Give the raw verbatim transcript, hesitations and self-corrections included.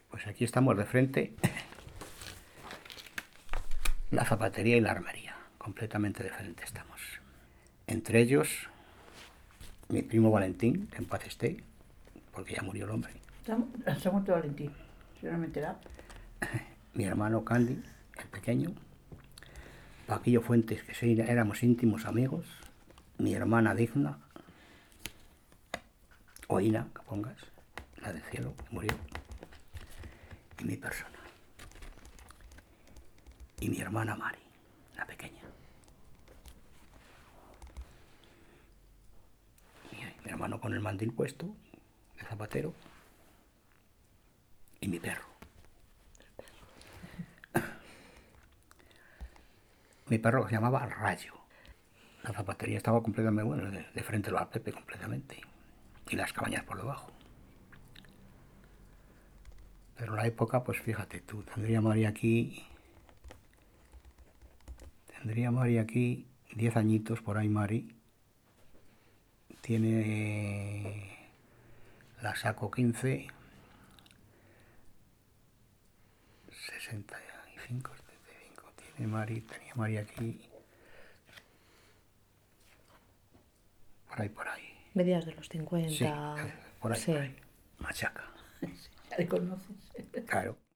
Pues aquí estamos de frente, la zapatería y la armería, completamente de frente estamos. Entre ellos, mi primo Valentín, que en paz esté, porque ya murió el hombre. Se ha muerto Valentín, si no me he enterado. Mi hermano Candy, el pequeño. Paquillo Fuentes, que sí, éramos íntimos amigos. Mi hermana Digna, o Ina, que pongas, la del cielo, que murió. Y mi persona. Y mi hermana Mari, la pequeña. Y mi hermano con el mandil puesto, de zapatero. Y mi perro. Mi perro que se llamaba Rayo. La zapatería estaba completamente, bueno, de, de frente al Pepe completamente. Y las cabañas por debajo. Pero en la época, pues fíjate tú, tendría Mari aquí... Tendría Mari aquí diez añitos por ahí, Mari. Tiene... La saco quince... sesenta y cinco, setenta y cinco. Tiene Mari, tenía Mari aquí... Por ahí, por ahí. Mediados de los cincuenta. Sí, por ahí, Sí. por ahí. Machaca. Ya le conoces. Claro.